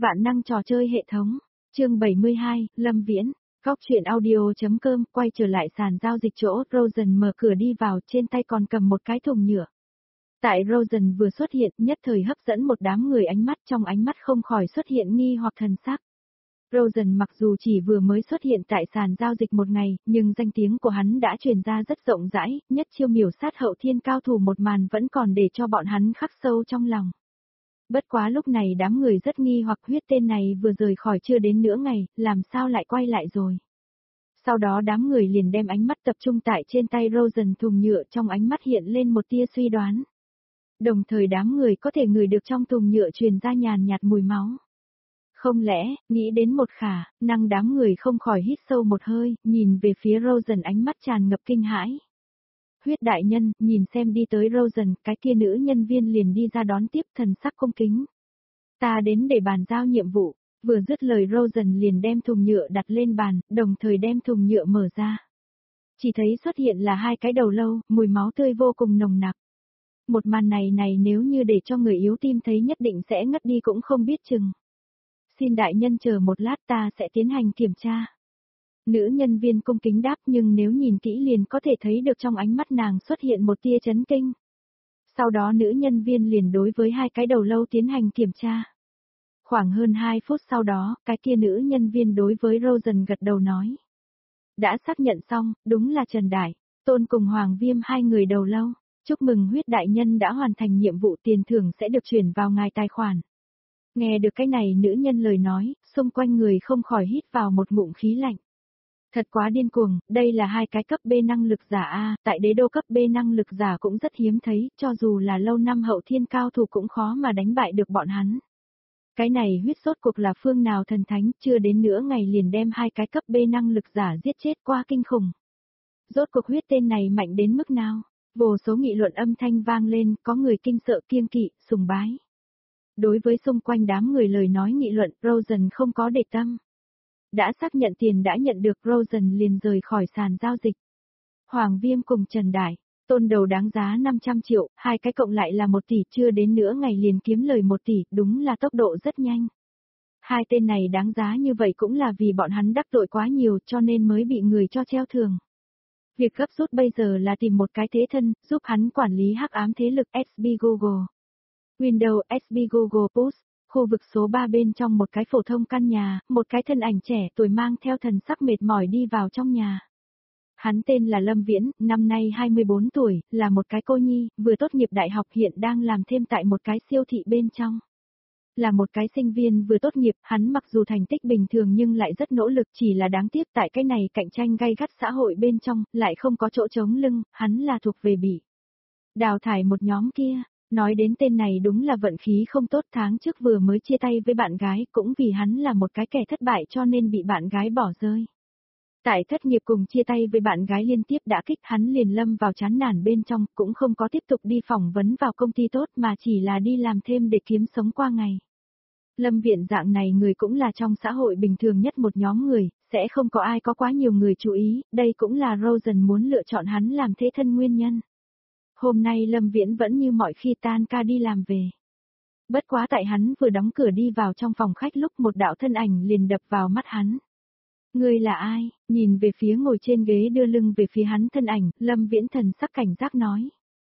Vạn năng trò chơi hệ thống. Chương 72, Lâm Viễn. Góc truyện audio.com quay trở lại sàn giao dịch chỗ, Rosen mở cửa đi vào, trên tay còn cầm một cái thùng nhựa. Tại Rosen vừa xuất hiện, nhất thời hấp dẫn một đám người ánh mắt, trong ánh mắt không khỏi xuất hiện nghi hoặc thần sắc. Rosen mặc dù chỉ vừa mới xuất hiện tại sàn giao dịch một ngày, nhưng danh tiếng của hắn đã truyền ra rất rộng rãi, nhất chiêu miểu sát hậu thiên cao thủ một màn vẫn còn để cho bọn hắn khắc sâu trong lòng. Bất quá lúc này đám người rất nghi hoặc huyết tên này vừa rời khỏi chưa đến nửa ngày, làm sao lại quay lại rồi. Sau đó đám người liền đem ánh mắt tập trung tại trên tay Rosen thùng nhựa, trong ánh mắt hiện lên một tia suy đoán. Đồng thời đám người có thể ngửi được trong thùng nhựa truyền ra nhàn nhạt mùi máu. Không lẽ, nghĩ đến một khả năng, đám người không khỏi hít sâu một hơi, nhìn về phía Rosen ánh mắt tràn ngập kinh hãi. Huyết đại nhân, nhìn xem đi tới Rosen, cái kia nữ nhân viên liền đi ra đón tiếp, thần sắc cung kính. Ta đến để bàn giao nhiệm vụ. Vừa dứt lời Rosen liền đem thùng nhựa đặt lên bàn, đồng thời đem thùng nhựa mở ra. Chỉ thấy xuất hiện là hai cái đầu lâu, mùi máu tươi vô cùng nồng nặc. Một màn này nếu như để cho người yếu tim thấy nhất định sẽ ngất đi cũng không biết chừng. Xin đại nhân chờ một lát, ta sẽ tiến hành kiểm tra. Nữ nhân viên cung kính đáp, nhưng nếu nhìn kỹ liền có thể thấy được trong ánh mắt nàng xuất hiện một tia chấn kinh. Sau đó nữ nhân viên liền đối với hai cái đầu lâu tiến hành kiểm tra. Khoảng hơn 2 phút sau đó, cái kia nữ nhân viên đối với Rosen gật đầu nói. Đã xác nhận xong, đúng là Trần Đại, Tôn cùng Hoàng Viêm, hai người đầu lâu. Chúc mừng huyết đại nhân đã hoàn thành nhiệm vụ, tiền thưởng sẽ được chuyển vào ngài tài khoản. Nghe được cái này nữ nhân lời nói, xung quanh người không khỏi hít vào một ngụm khí lạnh. Thật quá điên cuồng, đây là hai cái cấp B năng lực giả A, tại đế đô cấp B năng lực giả cũng rất hiếm thấy, cho dù là lâu năm hậu thiên cao thủ cũng khó mà đánh bại được bọn hắn. Cái này huyết sốt cuộc là phương nào thần thánh, chưa đến nửa ngày liền đem hai cái cấp B năng lực giả giết chết, qua kinh khủng. Rốt cuộc huyết tên này mạnh đến mức nào? Vô số nghị luận âm thanh vang lên, có người kinh sợ, kiêng kỵ, sùng bái. Đối với xung quanh đám người lời nói nghị luận, Rosen không có để tâm. Đã xác nhận tiền đã nhận được, Rosen liền rời khỏi sàn giao dịch. Hoàng Viêm cùng Trần Đại, Tôn đầu đáng giá 500 triệu, hai cái cộng lại là 1 tỷ, chưa đến nửa ngày liền kiếm lời 1 tỷ, đúng là tốc độ rất nhanh. Hai tên này đáng giá như vậy cũng là vì bọn hắn đắc tội quá nhiều cho nên mới bị người cho treo thưởng. Việc gấp rút bây giờ là tìm một cái thế thân, giúp hắn quản lý hắc ám thế lực SB Google. Windows SB Google Post, khu vực số 3 bên trong một cái phổ thông căn nhà, một cái thân ảnh trẻ tuổi mang theo thần sắc mệt mỏi đi vào trong nhà. Hắn tên là Lâm Viễn, năm nay 24 tuổi, là một cái cô nhi, vừa tốt nghiệp đại học, hiện đang làm thêm tại một cái siêu thị bên trong. Là một cái sinh viên vừa tốt nghiệp, hắn mặc dù thành tích bình thường nhưng lại rất nỗ lực, chỉ là đáng tiếc tại cái này cạnh tranh gay gắt xã hội bên trong, lại không có chỗ trống lưng, hắn là thuộc về bị đào thải một nhóm kia. Nói đến tên này đúng là vận khí không tốt, tháng trước vừa mới chia tay với bạn gái, cũng vì hắn là một cái kẻ thất bại cho nên bị bạn gái bỏ rơi. Tại thất nghiệp cùng chia tay với bạn gái liên tiếp đã kích, hắn liền lâm vào chán nản bên trong, cũng không có tiếp tục đi phỏng vấn vào công ty tốt mà chỉ là đi làm thêm để kiếm sống qua ngày. Lâm Viễn dạng này người cũng là trong xã hội bình thường nhất một nhóm người, sẽ không có ai có quá nhiều người chú ý, đây cũng là Rosen muốn lựa chọn hắn làm thế thân nguyên nhân. Hôm nay Lâm Viễn vẫn như mọi khi tan ca đi làm về. Bất quá tại hắn vừa đóng cửa đi vào trong phòng khách lúc một đạo thân ảnh liền đập vào mắt hắn. Ngươi là ai? Nhìn về phía ngồi trên ghế đưa lưng về phía hắn thân ảnh, Lâm Viễn thần sắc cảnh giác nói.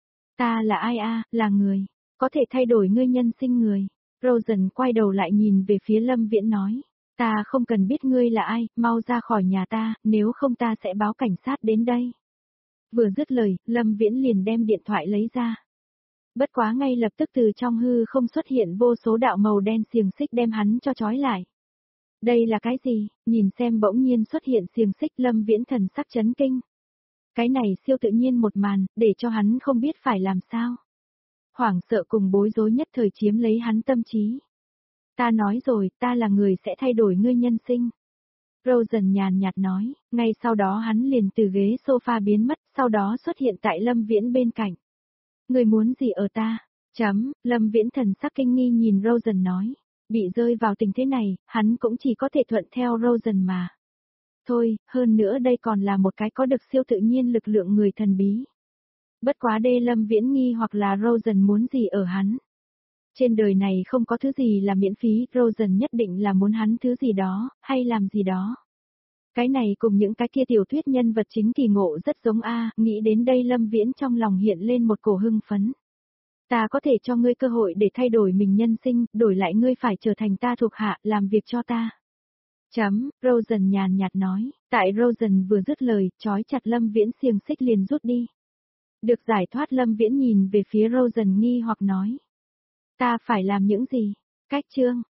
Ta là ai a? Là người. Có thể thay đổi ngươi nhân sinh người. Rosen quay đầu lại nhìn về phía Lâm Viễn nói. Ta không cần biết ngươi là ai, mau ra khỏi nhà ta, nếu không ta sẽ báo cảnh sát đến đây. Vừa dứt lời, Lâm Viễn liền đem điện thoại lấy ra. Bất quá ngay lập tức từ trong hư không xuất hiện vô số đạo màu đen xiềng xích đem hắn cho trói lại. Đây là cái gì? Nhìn xem bỗng nhiên xuất hiện xiềng xích, Lâm Viễn thần sắc chấn kinh. Cái này siêu tự nhiên một màn, để cho hắn không biết phải làm sao. Hoảng sợ cùng bối rối nhất thời chiếm lấy hắn tâm trí. Ta nói rồi, ta là người sẽ thay đổi ngươi nhân sinh. Rosen nhàn nhạt nói, ngay sau đó hắn liền từ ghế sofa biến mất, sau đó xuất hiện tại Lâm Viễn bên cạnh. Ngươi muốn gì ở ta? Lâm Viễn thần sắc kinh nghi nhìn Rosen nói. Bị rơi vào tình thế này, hắn cũng chỉ có thể thuận theo Rosen mà. Thôi, hơn nữa đây còn là một cái có được siêu tự nhiên lực lượng người thần bí. Bất quá Lâm Viễn nghi hoặc là Rosen muốn gì ở hắn. Trên đời này không có thứ gì là miễn phí, Rosen nhất định là muốn hắn thứ gì đó, hay làm gì đó. Cái này cùng những cái kia tiểu thuyết nhân vật chính kỳ ngộ rất giống nghĩ đến đây Lâm Viễn trong lòng hiện lên một cổ hưng phấn. Ta có thể cho ngươi cơ hội để thay đổi mình nhân sinh, đổi lại ngươi phải trở thành ta thuộc hạ, làm việc cho ta. Rosen nhàn nhạt nói, tại Rosen vừa dứt lời, trói chặt Lâm Viễn xiềng xích liền rút đi. Được giải thoát Lâm Viễn nhìn về phía Rosen nghi hoặc nói. Ta phải làm những gì? Cách chương